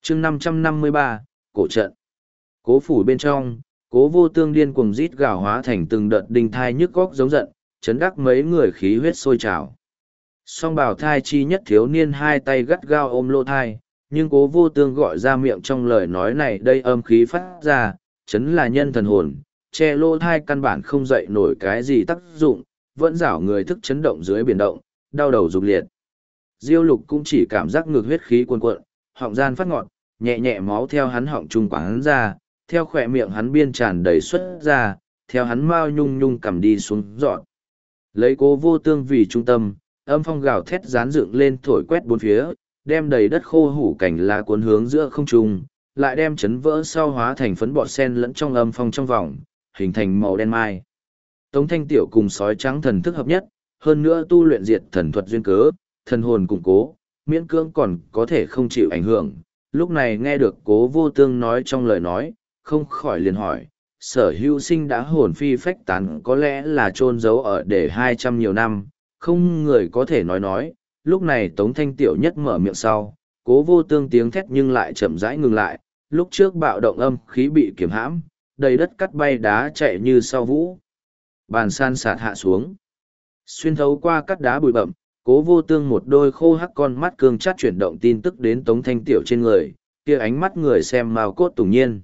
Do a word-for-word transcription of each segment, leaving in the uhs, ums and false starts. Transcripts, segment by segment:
chương năm trăm năm mươi ba, cổ trận. Cố phủ bên trong, cố vô tương điên cuồng rít gào hóa thành từng đợt đinh thai nhức góc giống giận, chấn đắc mấy người khí huyết sôi trào. Song bảo thai chi nhất thiếu niên hai tay gắt gao ôm lô thai, nhưng cố vô tương gọi ra miệng trong lời nói này đây âm khí phát ra, chấn là nhân thần hồn, che lô thai căn bản không dậy nổi cái gì tác dụng, vẫn rảo người thức chấn động dưới biển động, đau đầu rục liệt. Diêu lục cũng chỉ cảm giác ngược huyết khí cuồn cuộn, họng gian phát ngọt, nhẹ nhẹ máu theo hắn họng trung quán ra, theo khỏe miệng hắn biên tràn đầy xuất ra, theo hắn mau nhung nhung cầm đi xuống dọn. Lấy cố vô tương vì trung tâm, âm phong gào thét dán dựng lên thổi quét bốn phía, đem đầy đất khô hủ cảnh lá cuốn hướng giữa không trung, lại đem chấn vỡ sau hóa thành phấn bọt sen lẫn trong âm phong trong vòng, hình thành màu đen mai. Tống Thanh Tiểu cùng sói trắng thần thức hợp nhất, hơn nữa tu luyện diệt thần thuật duyên cớ, thần hồn củng cố, miễn cưỡng còn có thể không chịu ảnh hưởng. Lúc này nghe được cố vô tương nói trong lời nói, không khỏi liền hỏi, sở hữu sinh đã hồn phi phách tán có lẽ là chôn giấu ở để hai trăm nhiều năm, không người có thể nói nói. Lúc này Tống Thanh Tiểu nhất mở miệng sau, cố vô tương tiếng thét nhưng lại chậm rãi ngừng lại, lúc trước bạo động âm khí bị kiểm hãm, đầy đất cắt bay đá chạy như sau vũ. Bàn san sạt hạ xuống. Xuyên thấu qua cắt đá bụi bậm, cố vô tương một đôi khô hắc con mắt cương chát chuyển động tin tức đến Tống Thanh Tiểu trên người, kia ánh mắt người xem màu cốt tủng nhiên.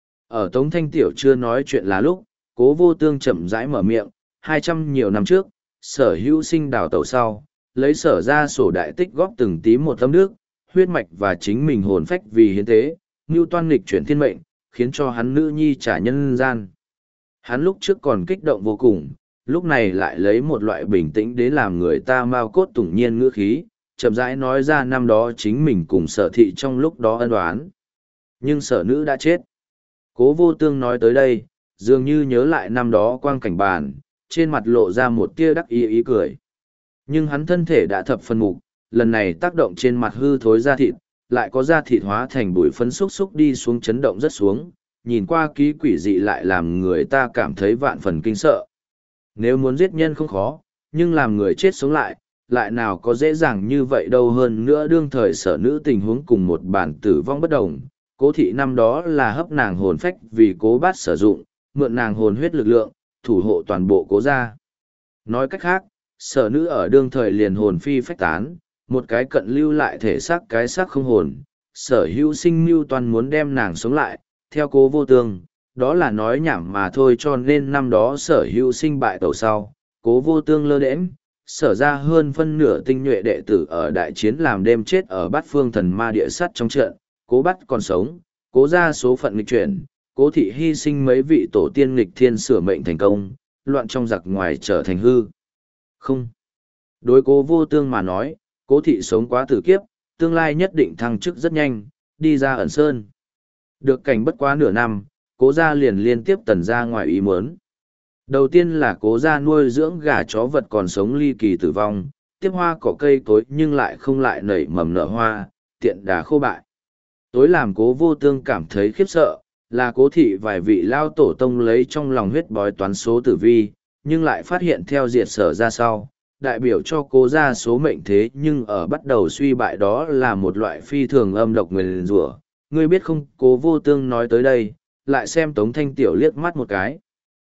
Ở Tống Thanh Tiểu chưa nói chuyện là lúc, cố vô tương chậm rãi mở miệng, hai trăm nhiều năm trước, sở hữu sinh đào tẩu sau, lấy sở ra sổ đại tích góp từng tí một tấm nước, huyết mạch và chính mình hồn phách vì hiến tế, ngưu toan nghịch chuyển thiên mệnh, khiến cho hắn nữ nhi trả nhân gian. Hắn lúc trước còn kích động vô cùng, lúc này lại lấy một loại bình tĩnh để làm người ta mau cốt tủng nhiên ngữ khí, chậm rãi nói ra năm đó chính mình cùng sở thị trong lúc đó ân oán. Nhưng sở nữ đã chết. Cố vô tương nói tới đây, dường như nhớ lại năm đó quang cảnh bàn, trên mặt lộ ra một tia đắc ý ý cười. Nhưng hắn thân thể đã thập phân mục, lần này tác động trên mặt hư thối da thịt, lại có da thịt hóa thành bụi phấn xúc xúc đi xuống chấn động rất xuống, nhìn qua ký quỷ dị lại làm người ta cảm thấy vạn phần kinh sợ. Nếu muốn giết nhân không khó, nhưng làm người chết sống lại, lại nào có dễ dàng như vậy đâu. Hơn nữa đương thời sở nữ tình huống cùng một bản tử vong bất đồng, cố thị năm đó là hấp nàng hồn phách vì cố bát sử dụng, mượn nàng hồn huyết lực lượng, thủ hộ toàn bộ cố gia. Nói cách khác, sở nữ ở đương thời liền hồn phi phách tán, một cái cận lưu lại thể xác cái xác không hồn, sở hữu sinh mưu toàn muốn đem nàng sống lại, theo cố vô tương, đó là nói nhảm mà thôi. Cho nên năm đó sở hữu sinh bại tẩu sau, cố vô tương lơ đễnh, sở ra hơn phân nửa tinh nhuệ đệ tử ở đại chiến làm đêm chết ở bát phương thần ma địa sắt trong trận, cố bắt còn sống, cố ra số phận nghịch chuyển, cố thị hy sinh mấy vị tổ tiên nghịch thiên sửa mệnh thành công, loạn trong giặc ngoài trở thành hư. Không. Đối cố vô tương mà nói, cố thị sống quá tử kiếp, tương lai nhất định thăng chức rất nhanh, đi ra ẩn sơn. Được cảnh bất quá nửa năm, cố gia liền liên tiếp tần ra ngoài ý muốn. Đầu tiên là cố gia nuôi dưỡng gà chó vật còn sống ly kỳ tử vong, tiếp hoa cỏ cây cối nhưng lại không lại nảy mầm nở hoa, tiện đà khô bại. Tối làm cố vô tương cảm thấy khiếp sợ, là cố thị vài vị lao tổ tông lấy trong lòng huyết bói toán số tử vi, nhưng lại phát hiện theo diệt sở ra sau, đại biểu cho cố gia số mệnh thế nhưng ở bắt đầu suy bại, đó là một loại phi thường âm độc nguyền rủa. Ngươi biết không? Cố vô tương nói tới đây, lại xem Tống Thanh Tiểu liếc mắt một cái.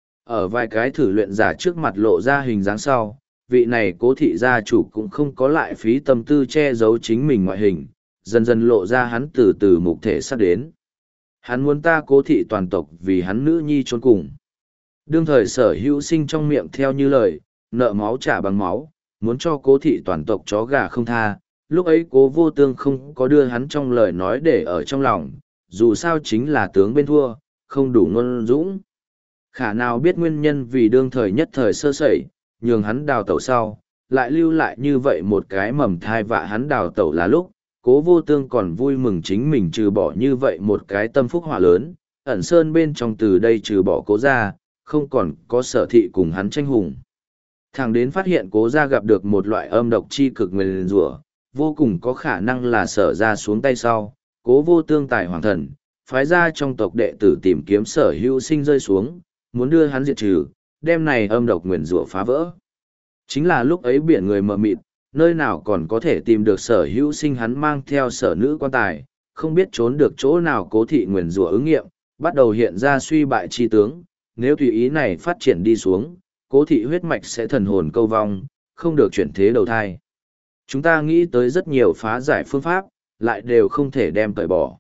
Ở vài cái thử luyện giả trước mặt lộ ra hình dáng sau, vị này cố thị gia chủ cũng không có lại phí tâm tư che giấu chính mình ngoại hình, dần dần lộ ra hắn từ từ mục thể sắp đến. Hắn muốn ta cố thị toàn tộc vì hắn nữ nhi trốn cùng. Đương thời sở hữu sinh trong miệng theo như lời, nợ máu trả bằng máu, muốn cho cố thị toàn tộc chó gà không tha. Lúc ấy cố vô tương không có đưa hắn trong lời nói để ở trong lòng, dù sao chính là tướng bên thua, không đủ ngôn dũng. Khả nào biết nguyên nhân vì đương thời nhất thời sơ sẩy, nhường hắn đào tẩu sau, lại lưu lại như vậy một cái mầm thai vạ hắn đào tẩu là lúc, cố vô tương còn vui mừng chính mình trừ bỏ như vậy một cái tâm phúc họa lớn, ẩn sơn bên trong từ đây trừ bỏ cố ra, không còn có sở thị cùng hắn tranh hùng. Thẳng đến phát hiện cố ra gặp được một loại âm độc chi cực nguyền rủa, vô cùng có khả năng là sở ra xuống tay sau, cố vô tương tài hoàng thần, phái ra trong tộc đệ tử tìm kiếm sở hữu sinh rơi xuống, muốn đưa hắn diệt trừ, đem này âm độc nguyền rủa phá vỡ. Chính là lúc ấy biển người mờ mịt, nơi nào còn có thể tìm được sở hữu sinh hắn mang theo sở nữ quan tài, không biết trốn được chỗ nào cố thị nguyền rủa ứng nghiệm, bắt đầu hiện ra suy bại chi tướng, nếu tùy ý này phát triển đi xuống, cố thị huyết mạch sẽ thần hồn câu vong, không được chuyển thế đầu thai. Chúng ta nghĩ tới rất nhiều phá giải phương pháp, lại đều không thể đem cởi bỏ.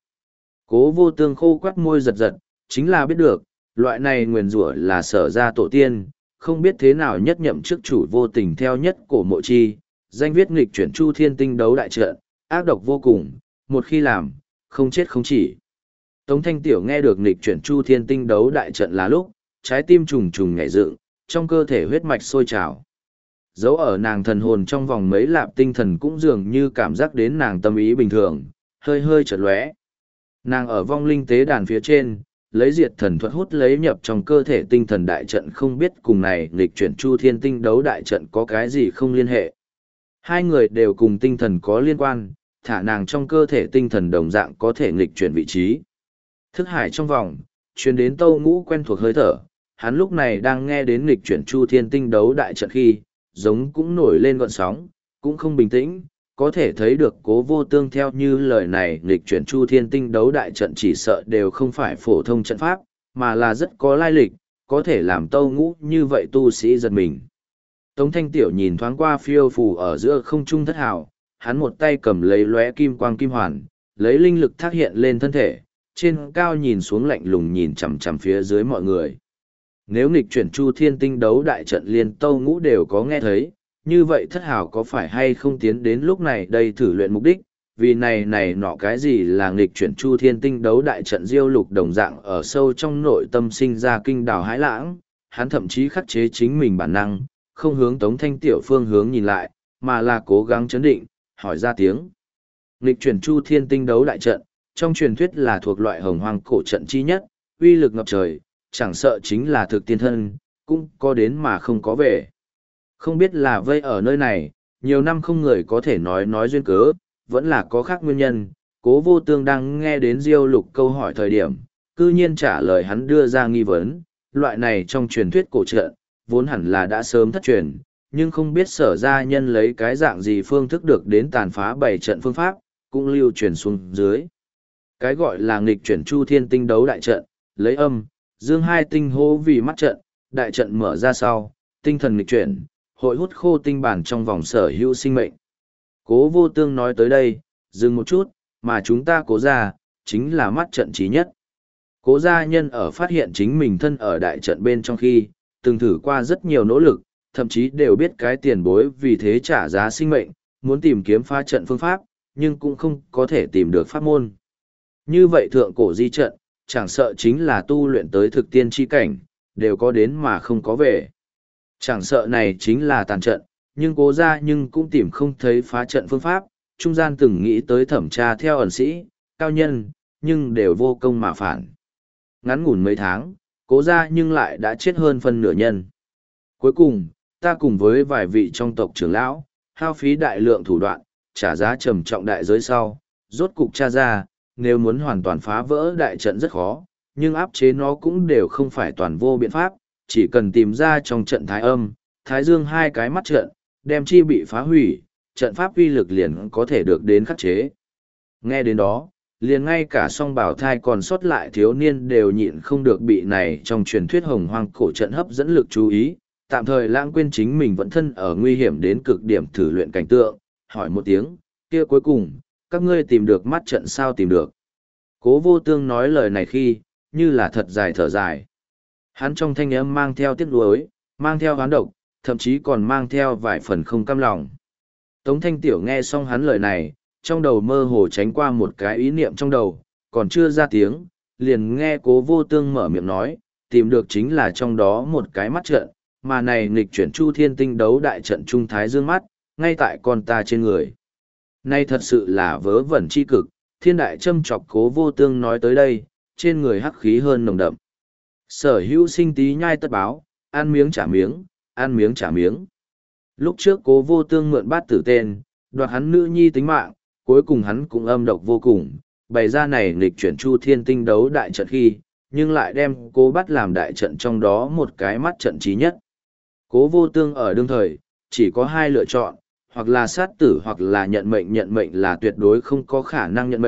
Cố vô tương khô quắt môi giật giật, chính là biết được, loại này nguyền rủa là sở ra tổ tiên, không biết thế nào nhất nhậm trước chủ vô tình theo nhất cổ mộ chi, danh viết nghịch chuyển chu thiên tinh đấu đại trận, ác độc vô cùng, một khi làm, không chết không chỉ. Tống Thanh Tiểu nghe được nghịch chuyển chu thiên tinh đấu đại trận là lúc, trái tim trùng trùng nhảy dựng, trong cơ thể huyết mạch sôi trào. Dấu ở nàng thần hồn trong vòng mấy lạp tinh thần cũng dường như cảm giác đến nàng tâm ý bình thường, hơi hơi chợt lóe. Nàng ở vong linh tế đàn phía trên, lấy diệt thần thuật hút lấy nhập trong cơ thể tinh thần đại trận, không biết cùng này nghịch chuyển chu thiên tinh đấu đại trận có cái gì không liên hệ. Hai người đều cùng tinh thần có liên quan, thả nàng trong cơ thể tinh thần đồng dạng có thể nghịch chuyển vị trí. Thức hải trong vòng, truyền đến Tâu Ngũ quen thuộc hơi thở, hắn lúc này đang nghe đến nghịch chuyển chu thiên tinh đấu đại trận khi, giống cũng nổi lên gọn sóng, cũng không bình tĩnh, có thể thấy được Cố Vô Tương theo như lời này nghịch chuyển chu thiên tinh đấu đại trận chỉ sợ đều không phải phổ thông trận pháp, mà là rất có lai lịch, có thể làm Tâu Ngũ như vậy tu sĩ giật mình. Tống Thanh Tiểu nhìn thoáng qua phiêu phù ở giữa không trung thất hào, hắn một tay cầm lấy lóe kim quang kim hoàn, lấy linh lực thác hiện lên thân thể, trên cao nhìn xuống lạnh lùng nhìn chằm chằm phía dưới mọi người. Nếu nghịch chuyển chu thiên tinh đấu đại trận liên Tâu Ngũ đều có nghe thấy, như vậy thất hào có phải hay không tiến đến lúc này đây thử luyện mục đích, vì này này nọ cái gì là nghịch chuyển chu thiên tinh đấu đại trận diêu lục đồng dạng ở sâu trong nội tâm sinh ra kinh đào hãi lãng, hắn thậm chí khắc chế chính mình bản năng, không hướng Tống Thanh Tiểu phương hướng nhìn lại, mà là cố gắng chấn định, hỏi ra tiếng. Nghịch chuyển chu thiên tinh đấu đại trận, trong truyền thuyết là thuộc loại hồng hoang cổ trận chi nhất, uy lực ngập trời, chẳng sợ chính là thực tiên thân, cũng có đến mà không có về. Không biết là vây ở nơi này, nhiều năm không người có thể nói nói duyên cớ, vẫn là có khác nguyên nhân. Cố Vô Tương đang nghe đến Diêu Lục câu hỏi thời điểm, cư nhiên trả lời hắn đưa ra nghi vấn, loại này trong truyền thuyết cổ trận, vốn hẳn là đã sớm thất truyền, nhưng không biết sở gia nhân lấy cái dạng gì phương thức được đến tàn phá bảy trận phương pháp, cũng lưu truyền xuống dưới. Cái gọi là nghịch chuyển chu thiên tinh đấu đại trận, lấy âm, dương hai tinh hô vì mắt trận, đại trận mở ra sau, tinh thần nghịch chuyển, hội hút khô tinh bản trong vòng sở hữu sinh mệnh. Cố Vô Tương nói tới đây, dừng một chút, mà chúng ta cố ra, chính là mắt trận trí nhất. Cố gia nhân ở phát hiện chính mình thân ở đại trận bên trong khi, từng thử qua rất nhiều nỗ lực, thậm chí đều biết cái tiền bối vì thế trả giá sinh mệnh, muốn tìm kiếm phá trận phương pháp, nhưng cũng không có thể tìm được pháp môn. Như vậy thượng cổ di trận, chẳng sợ chính là tu luyện tới thực tiên chi cảnh, đều có đến mà không có về. Chẳng sợ này chính là tàn trận, nhưng cố ra nhưng cũng tìm không thấy phá trận phương pháp, trung gian từng nghĩ tới thẩm tra theo ẩn sĩ, cao nhân, nhưng đều vô công mà phản. Ngắn ngủn mấy tháng, cố ra nhưng lại đã chết hơn phân nửa nhân. Cuối cùng, ta cùng với vài vị trong tộc trưởng lão, hao phí đại lượng thủ đoạn, trả giá trầm trọng đại giới sau, rốt cục tra ra, nếu muốn hoàn toàn phá vỡ đại trận rất khó, nhưng áp chế nó cũng đều không phải toàn vô biện pháp, chỉ cần tìm ra trong trận thái âm, thái dương hai cái mắt trận, đem chi bị phá hủy, trận pháp uy lực liền có thể được đến khắc chế. Nghe đến đó, liền ngay cả song bảo thai còn sót lại thiếu niên đều nhịn không được bị này trong truyền thuyết hồng hoang cổ trận hấp dẫn lực chú ý, tạm thời lãng quên chính mình vẫn thân ở nguy hiểm đến cực điểm thử luyện cảnh tượng, hỏi một tiếng, kia cuối cùng, các ngươi tìm được mắt trận sao tìm được. Cố Vô Tương nói lời này khi, như là thật dài thở dài. Hắn trong thanh âm mang theo tiếc nuối, mang theo hoán độc, thậm chí còn mang theo vài phần không cam lòng. Tống Thanh Tiểu nghe xong hắn lời này, trong đầu mơ hồ tránh qua một cái ý niệm trong đầu, còn chưa ra tiếng, liền nghe Cố Vô Tương mở miệng nói, tìm được chính là trong đó một cái mắt trận, mà này nghịch chuyển chu thiên tinh đấu đại trận trung thái dương mắt, ngay tại con ta trên người. Nay thật sự là vớ vẩn chi cực, thiên đại châm chọc Cố Vô Tương nói tới đây, trên người hắc khí hơn nồng đậm. Sở hữu sinh tí nhai tất báo, ăn miếng trả miếng, ăn miếng trả miếng. Lúc trước Cố Vô Tương mượn bát tử tên, đoạt hắn nữ nhi tính mạng, cuối cùng hắn cũng âm độc vô cùng, bày ra này nghịch chuyển chu thiên tinh đấu đại trận khi, nhưng lại đem Cố bắt làm đại trận trong đó một cái mắt trận trí nhất. Cố Vô Tương ở đương thời, chỉ có hai lựa chọn, hoặc là sát tử hoặc là nhận mệnh. Nhận mệnh là tuyệt đối không có khả năng nhận mệnh,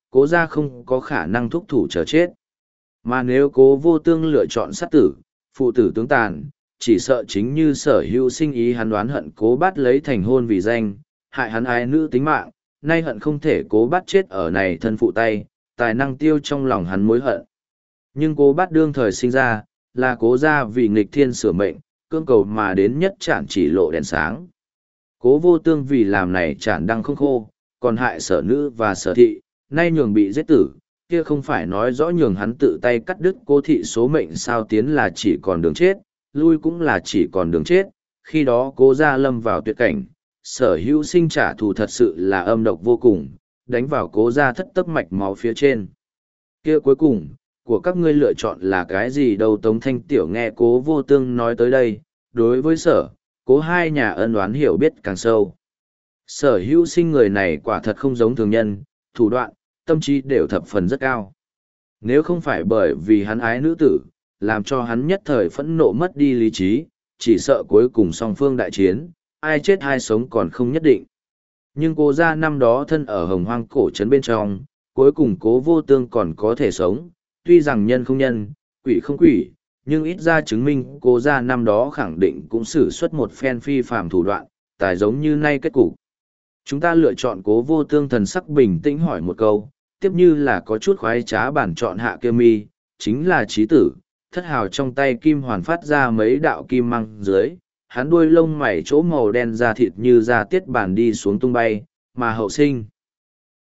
cố gia không có khả năng thúc thủ chờ chết. Mà nếu cố vô tương lựa chọn sát tử, phụ tử tướng tàn, chỉ sợ chính như sở hữu sinh ý hắn đoán hận cố bắt lấy thành hôn vì danh, hại hắn ái nữ tính mạng, nay hận không thể cố bắt chết ở này thân phụ tay, tài năng tiêu trong lòng hắn mối hận. Nhưng cố bắt đương thời sinh ra, là cố gia vì nghịch thiên sửa mệnh, cương cầu mà đến nhất chản chỉ lộ đèn sáng. Cố vô tương vì làm này chản đăng không khô, còn hại sở nữ và sở thị, nay nhường bị giết tử, kia không phải nói rõ nhường hắn tự tay cắt đứt cố thị số mệnh sao tiến là chỉ còn đường chết, lui cũng là chỉ còn đường chết, khi đó cố gia lâm vào tuyệt cảnh, sở hữu sinh trả thù thật sự là âm độc vô cùng, đánh vào cố gia thất tấc mạch máu phía trên. Kia cuối cùng, của các ngươi lựa chọn là cái gì đâu? Tống Thanh Tiểu nghe cố vô tương nói tới đây, đối với sở, cố hai nhà ân oán hiểu biết càng sâu. Sở hữu sinh người này quả thật không giống thường nhân, thủ đoạn, tâm trí đều thập phần rất cao. Nếu không phải bởi vì hắn ái nữ tử, làm cho hắn nhất thời phẫn nộ mất đi lý trí, chỉ sợ cuối cùng song phương đại chiến, ai chết ai sống còn không nhất định. Nhưng cố gia năm đó thân ở hồng hoang cổ trấn bên trong, cuối cùng cố vô tương còn có thể sống, tuy rằng nhân không nhân, quỷ không quỷ, nhưng ít ra chứng minh cố gia năm đó khẳng định cũng sử xuất một phen phi phàm thủ đoạn, tài giống như nay kết cục. Chúng ta lựa chọn cố vô tương thần sắc bình tĩnh hỏi một câu, tiếp như là có chút khoái trá bản chọn hạ kia mi, chính là trí tử, thất hào trong tay kim hoàn phát ra mấy đạo kim măng dưới, hắn đuôi lông mày chỗ màu đen da thịt như da tiết bản đi xuống tung bay, mà hậu sinh.